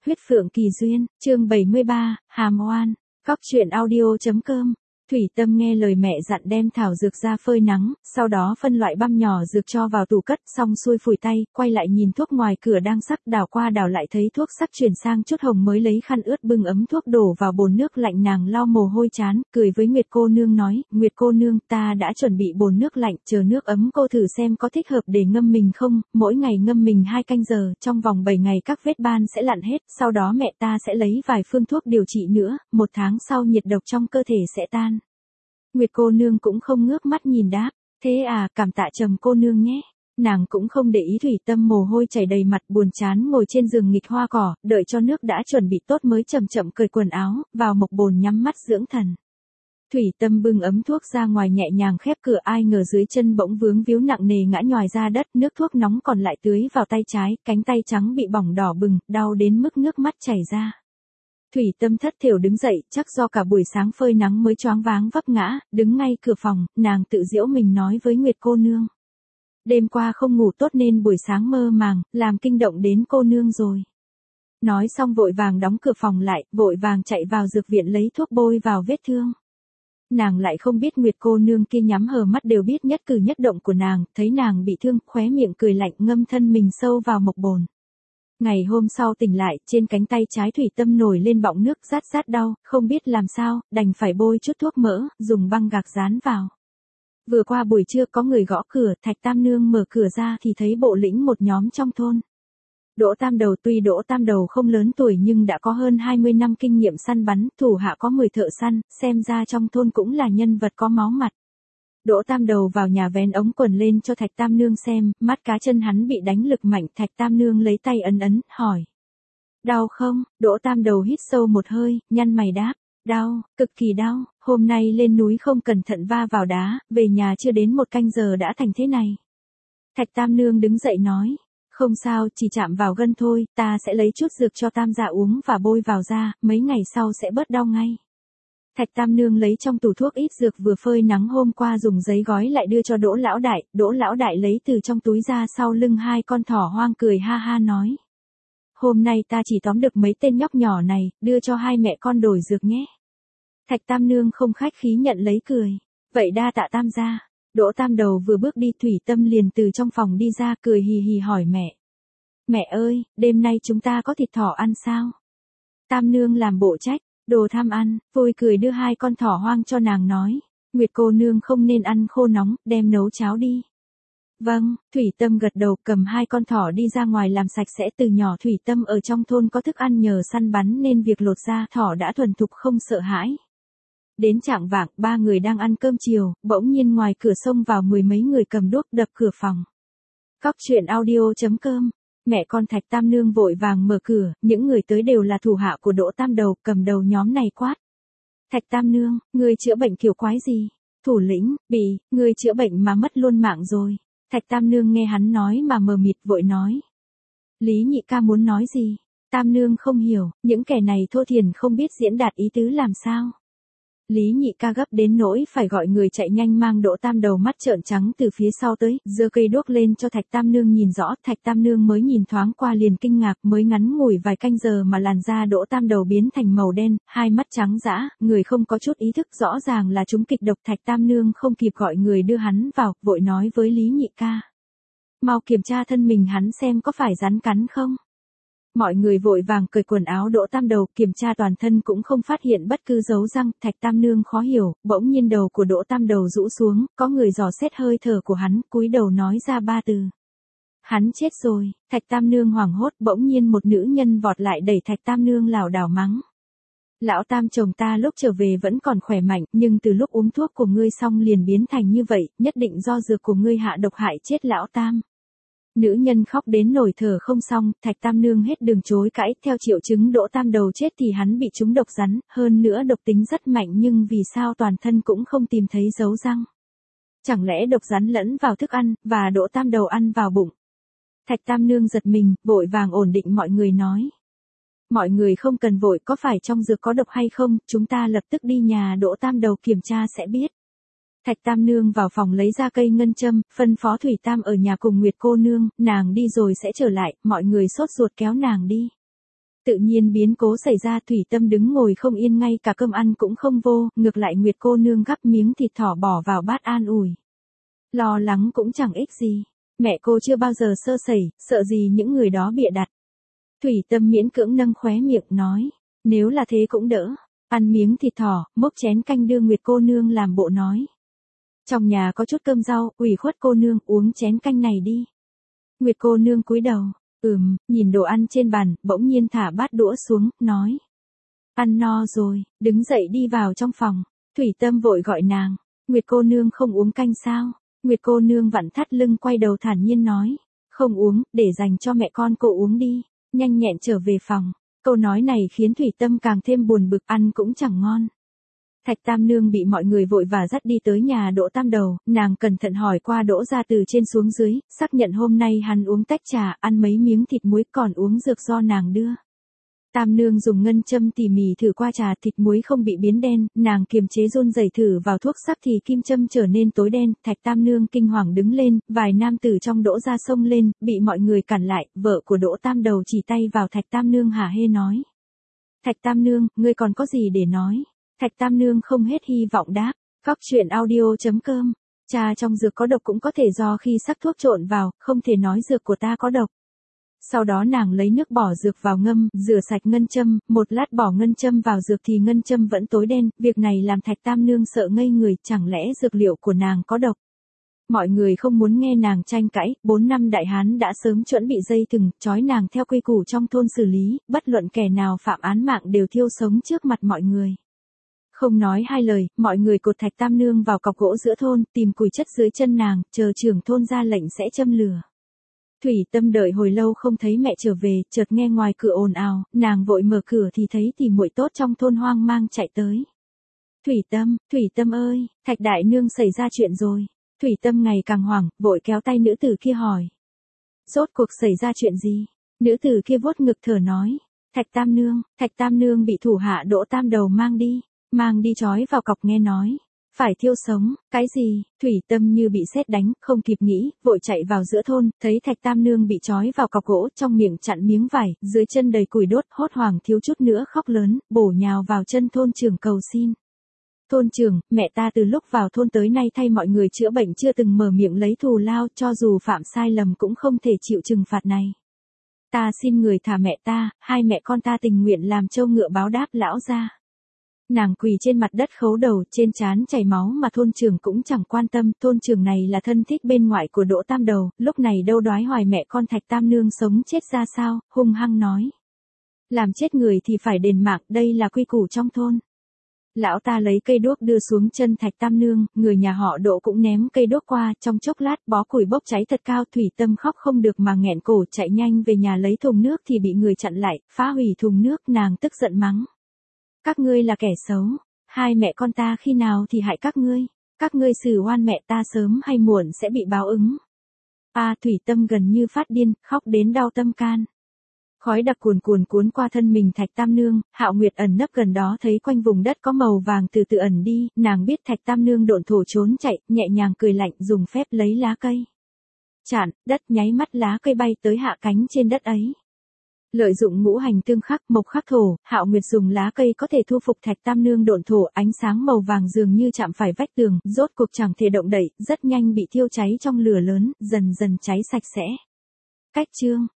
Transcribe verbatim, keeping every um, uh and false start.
Huyết Phượng Kỳ Duyên, chương bảy mươi ba, Hàm Oan, Cóc truyện audio.com. Thủy Tâm nghe lời mẹ dặn đem thảo dược ra phơi nắng, sau đó phân loại băm nhỏ dược cho vào tủ cất, xong xuôi phủi tay, quay lại nhìn thuốc ngoài cửa đang sắc, đảo qua đảo lại thấy thuốc sắc chuyển sang chút hồng, mới lấy khăn ướt bưng ấm thuốc đổ vào bồn nước lạnh. Nàng lau mồ hôi chán, cười với Nguyệt cô nương nói, Nguyệt cô nương, ta đã chuẩn bị bồn nước lạnh, chờ nước ấm cô thử xem có thích hợp để ngâm mình không, mỗi ngày ngâm mình hai canh giờ, trong vòng bảy ngày các vết ban sẽ lặn hết, sau đó mẹ ta sẽ lấy vài phương thuốc điều trị nữa, một tháng sau nhiệt độc trong cơ thể sẽ tan. Nguyệt cô nương cũng không ngước mắt nhìn đáp, thế à, cảm tạ Trầm cô nương nhé. Nàng cũng không để ý Thủy Tâm mồ hôi chảy đầy mặt, buồn chán ngồi trên giường nghịch hoa cỏ, đợi cho nước đã chuẩn bị tốt mới chậm chậm cởi quần áo, vào mộc bồn nhắm mắt dưỡng thần. Thủy Tâm bưng ấm thuốc ra ngoài nhẹ nhàng khép cửa, ai ngờ dưới chân bỗng vướng víu nặng nề ngã nhòi ra đất, nước thuốc nóng còn lại tưới vào tay trái, cánh tay trắng bị bỏng đỏ bừng, đau đến mức nước mắt chảy ra. Thủy Tâm thất thểu đứng dậy, chắc do cả buổi sáng phơi nắng mới choáng váng vấp ngã, đứng ngay cửa phòng, nàng tự giễu mình nói với Nguyệt cô nương. Đêm qua không ngủ tốt nên buổi sáng mơ màng, làm kinh động đến cô nương rồi. Nói xong vội vàng đóng cửa phòng lại, vội vàng chạy vào dược viện lấy thuốc bôi vào vết thương. Nàng lại không biết Nguyệt cô nương kia nhắm hờ mắt đều biết nhất cử nhất động của nàng, thấy nàng bị thương, khóe miệng cười lạnh, ngâm thân mình sâu vào mộc bồn. Ngày hôm sau tỉnh lại, trên cánh tay trái Thủy Tâm nổi lên bọng nước rát rát đau, không biết làm sao, đành phải bôi chút thuốc mỡ, dùng băng gạc dán vào. Vừa qua buổi trưa có người gõ cửa, Thạch Tam Nương mở cửa ra thì thấy bộ lĩnh một nhóm trong thôn. Đỗ Tam Đầu, tuy Đỗ Tam Đầu không lớn tuổi nhưng đã có hơn hai mươi năm kinh nghiệm săn bắn, thủ hạ có mười thợ săn, xem ra trong thôn cũng là nhân vật có máu mặt. Đỗ Tam Đầu vào nhà vén ống quần lên cho Thạch Tam Nương xem, mắt cá chân hắn bị đánh lực mạnh, Thạch Tam Nương lấy tay ấn ấn, hỏi. Đau không? Đỗ Tam Đầu hít sâu một hơi, nhăn mày đáp. Đau, cực kỳ đau, hôm nay lên núi không cẩn thận va vào đá, về nhà chưa đến một canh giờ đã thành thế này. Thạch Tam Nương đứng dậy nói. Không sao, chỉ chạm vào gân thôi, ta sẽ lấy chút dược cho Tam gia uống và bôi vào da, mấy ngày sau sẽ bớt đau ngay. Thạch Tam Nương lấy trong tủ thuốc ít dược vừa phơi nắng hôm qua dùng giấy gói lại đưa cho Đỗ Lão Đại, Đỗ Lão Đại lấy từ trong túi ra sau lưng hai con thỏ hoang cười ha ha nói. Hôm nay ta chỉ tóm được mấy tên nhóc nhỏ này, đưa cho hai mẹ con đổi dược nhé. Thạch Tam Nương không khách khí nhận lấy cười. Vậy đa tạ Tam gia. Đỗ Tam Đầu vừa bước đi Thủy Tâm liền từ trong phòng đi ra cười hì hì hỏi mẹ. Mẹ ơi, đêm nay chúng ta có thịt thỏ ăn sao? Tam Nương làm bộ trách. Đồ tham ăn, vui cười đưa hai con thỏ hoang cho nàng nói. Nguyệt cô nương không nên ăn khô nóng, đem nấu cháo đi. Vâng, Thủy Tâm gật đầu cầm hai con thỏ đi ra ngoài làm sạch sẽ. Từ nhỏ Thủy Tâm ở trong thôn có thức ăn nhờ săn bắn nên việc lột da thỏ đã thuần thục không sợ hãi. Đến chạng vạng, ba người đang ăn cơm chiều, bỗng nhiên ngoài cửa xông vào mười mấy người cầm đuốc đập cửa phòng. Cóc truyện audio.com. Mẹ con Thạch Tam Nương vội vàng mở cửa, những người tới đều là thủ hạ của Đỗ Tam Đầu, cầm đầu nhóm này quát. Thạch Tam Nương, ngươi chữa bệnh kiểu quái gì? Thủ lĩnh, bị, ngươi chữa bệnh mà mất luôn mạng rồi. Thạch Tam Nương nghe hắn nói mà mờ mịt vội nói. Lý Nhị ca muốn nói gì? Tam Nương không hiểu, những kẻ này thô thiển không biết diễn đạt ý tứ làm sao. Lý Nhị ca gấp đến nỗi phải gọi người chạy nhanh mang Đỗ Tam Đầu mắt trợn trắng từ phía sau tới, giơ cây đuốc lên cho Thạch Tam Nương nhìn rõ, Thạch Tam Nương mới nhìn thoáng qua liền kinh ngạc, mới ngắn ngủi vài canh giờ mà làn da Đỗ Tam Đầu biến thành màu đen, hai mắt trắng dã, người không có chút ý thức, rõ ràng là chúng kịch độc. Thạch Tam Nương không kịp gọi người đưa hắn vào, vội nói với Lý Nhị ca. Mau kiểm tra thân mình hắn xem có phải rắn cắn không. Mọi người vội vàng cởi quần áo Đỗ Tam Đầu, kiểm tra toàn thân cũng không phát hiện bất cứ dấu răng. Thạch Tam Nương khó hiểu, bỗng nhiên đầu của Đỗ Tam Đầu rũ xuống, có người dò xét hơi thở của hắn, cúi đầu nói ra ba từ. Hắn chết rồi. Thạch Tam Nương hoảng hốt, bỗng nhiên một nữ nhân vọt lại đẩy Thạch Tam Nương lảo đảo mắng. Lão Tam chồng ta lúc trở về vẫn còn khỏe mạnh, nhưng từ lúc uống thuốc của ngươi xong liền biến thành như vậy, nhất định do dược của ngươi hạ độc hại chết Lão Tam. Nữ nhân khóc đến nổi thở không xong, Thạch Tam Nương hết đường chối cãi, theo triệu chứng Đỗ Tam Đầu chết thì hắn bị trúng độc rắn, hơn nữa độc tính rất mạnh nhưng vì sao toàn thân cũng không tìm thấy dấu răng. Chẳng lẽ độc rắn lẫn vào thức ăn, và Đỗ Tam Đầu ăn vào bụng. Thạch Tam Nương giật mình, vội vàng ổn định mọi người nói. Mọi người không cần vội, có phải trong dược có độc hay không, chúng ta lập tức đi nhà Đỗ Tam Đầu kiểm tra sẽ biết. Thạch Tam Nương vào phòng lấy ra cây ngân châm, phân phó Thủy Tam ở nhà cùng Nguyệt cô nương, nàng đi rồi sẽ trở lại, mọi người sốt ruột kéo nàng đi. Tự nhiên biến cố xảy ra, Thủy Tâm đứng ngồi không yên, ngay cả cơm ăn cũng không vô, ngược lại Nguyệt cô nương gắp miếng thịt thỏ bỏ vào bát an ủi. Lo lắng cũng chẳng ích gì, mẹ cô chưa bao giờ sơ sẩy, sợ gì những người đó bịa đặt. Thủy Tâm miễn cưỡng nâng khóe miệng nói, nếu là thế cũng đỡ, ăn miếng thịt thỏ, múc chén canh đưa Nguyệt cô nương làm bộ nói. Trong nhà có chút cơm rau, ủy khuất cô nương uống chén canh này đi. Nguyệt cô nương cúi đầu, ừm, nhìn đồ ăn trên bàn, bỗng nhiên thả bát đũa xuống, nói. Ăn no rồi, đứng dậy đi vào trong phòng. Thủy Tâm vội gọi nàng, Nguyệt cô nương không uống canh sao? Nguyệt cô nương vặn thắt lưng quay đầu thản nhiên nói, không uống, để dành cho mẹ con cô uống đi, nhanh nhẹn trở về phòng. Câu nói này khiến Thủy Tâm càng thêm buồn bực, ăn cũng chẳng ngon. Thạch Tam Nương bị mọi người vội vã dắt đi tới nhà Đỗ Tam Đầu, nàng cẩn thận hỏi qua Đỗ gia từ trên xuống dưới, xác nhận hôm nay hắn uống tách trà, ăn mấy miếng thịt muối, còn uống dược do nàng đưa. Tam Nương dùng ngân châm tỉ mỉ thử qua trà, thịt muối không bị biến đen, nàng kiềm chế run rẩy thử vào thuốc sắc thì kim châm trở nên tối đen. Thạch Tam Nương kinh hoàng đứng lên, vài nam tử trong Đỗ gia xông lên, bị mọi người cản lại, vợ của Đỗ Tam Đầu chỉ tay vào Thạch Tam Nương hả hê nói. Thạch Tam Nương, ngươi còn có gì để nói? Thạch Tam Nương không hết hy vọng đáp, Cóc truyện audio chấm com, trà trong dược có độc cũng có thể do khi sắc thuốc trộn vào, không thể nói dược của ta có độc. Sau đó nàng lấy nước bỏ dược vào ngâm, rửa sạch ngân châm, một lát bỏ ngân châm vào dược thì ngân châm vẫn tối đen, việc này làm Thạch Tam Nương sợ ngây người, chẳng lẽ dược liệu của nàng có độc. Mọi người không muốn nghe nàng tranh cãi, bốn năm đại hán đã sớm chuẩn bị dây thừng, trói nàng theo quy củ trong thôn xử lý, bất luận kẻ nào phạm án mạng đều thiêu sống trước mặt mọi người. Không nói hai lời, mọi người cột Thạch Tam Nương vào cọc gỗ giữa thôn, tìm củi chất dưới chân nàng, chờ trưởng thôn ra lệnh sẽ châm lửa. Thủy Tâm đợi hồi lâu không thấy mẹ trở về, chợt nghe ngoài cửa ồn ào, nàng vội mở cửa thì thấy tỷ muội tốt trong thôn hoang mang chạy tới. Thủy Tâm, Thủy Tâm ơi, Thạch Đại Nương xảy ra chuyện rồi. Thủy Tâm ngày càng hoảng, vội kéo tay nữ tử kia hỏi. Rốt cuộc xảy ra chuyện gì? Nữ tử kia vuốt ngực thở nói. Thạch Tam Nương, Thạch Tam Nương bị thủ hạ Đỗ Tam Đầu mang đi, mang đi trói vào cọc nghe nói. Phải thiêu sống, cái gì? Thủy Tâm như bị sét đánh, không kịp nghĩ, vội chạy vào giữa thôn, thấy Thạch Tam Nương bị trói vào cọc gỗ, trong miệng chặn miếng vải, dưới chân đầy củi đốt, hốt hoảng thiếu chút nữa khóc lớn, bổ nhào vào chân thôn trưởng cầu xin. Thôn trưởng, mẹ ta từ lúc vào thôn tới nay thay mọi người chữa bệnh chưa từng mở miệng lấy thù lao, cho dù phạm sai lầm cũng không thể chịu trừng phạt này. Ta xin người thả mẹ ta, hai mẹ con ta tình nguyện làm trâu ngựa báo đáp lão gia. Nàng quỳ trên mặt đất khấu đầu, trên trán chảy máu mà thôn trưởng cũng chẳng quan tâm, thôn trưởng này là thân thích bên ngoại của Đỗ Tam Đầu, lúc này đâu đoái hoài mẹ con Thạch Tam Nương sống chết ra sao, hung hăng nói. Làm chết người thì phải đền mạng, đây là quy củ trong thôn. Lão ta lấy cây đuốc đưa xuống chân Thạch Tam Nương, người nhà họ Đỗ cũng ném cây đuốc qua, trong chốc lát bó củi bốc cháy thật cao, Thủy Tâm khóc không được mà nghẹn cổ, chạy nhanh về nhà lấy thùng nước thì bị người chặn lại, phá hủy thùng nước, nàng tức giận mắng. Các ngươi là kẻ xấu, hai mẹ con ta khi nào thì hại các ngươi, các ngươi xử oan mẹ ta sớm hay muộn sẽ bị báo ứng. A à, Thủy Tâm gần như phát điên, khóc đến đau tâm can. Khói đặc cuồn cuồn cuốn qua thân mình Thạch Tam Nương, Hạo Nguyệt ẩn nấp gần đó thấy quanh vùng đất có màu vàng từ từ ẩn đi, nàng biết Thạch Tam Nương độn thổ trốn chạy, nhẹ nhàng cười lạnh dùng phép lấy lá cây. Chạn, đất nháy mắt lá cây bay tới hạ cánh trên đất ấy. Lợi dụng ngũ hành tương khắc, mộc khắc thổ, Hạo Nguyệt dùng lá cây có thể thu phục Thạch Tam Nương độn thổ, ánh sáng màu vàng dường như chạm phải vách tường, rốt cuộc chẳng thể động đậy, rất nhanh bị thiêu cháy trong lửa lớn, dần dần cháy sạch sẽ. Cách chương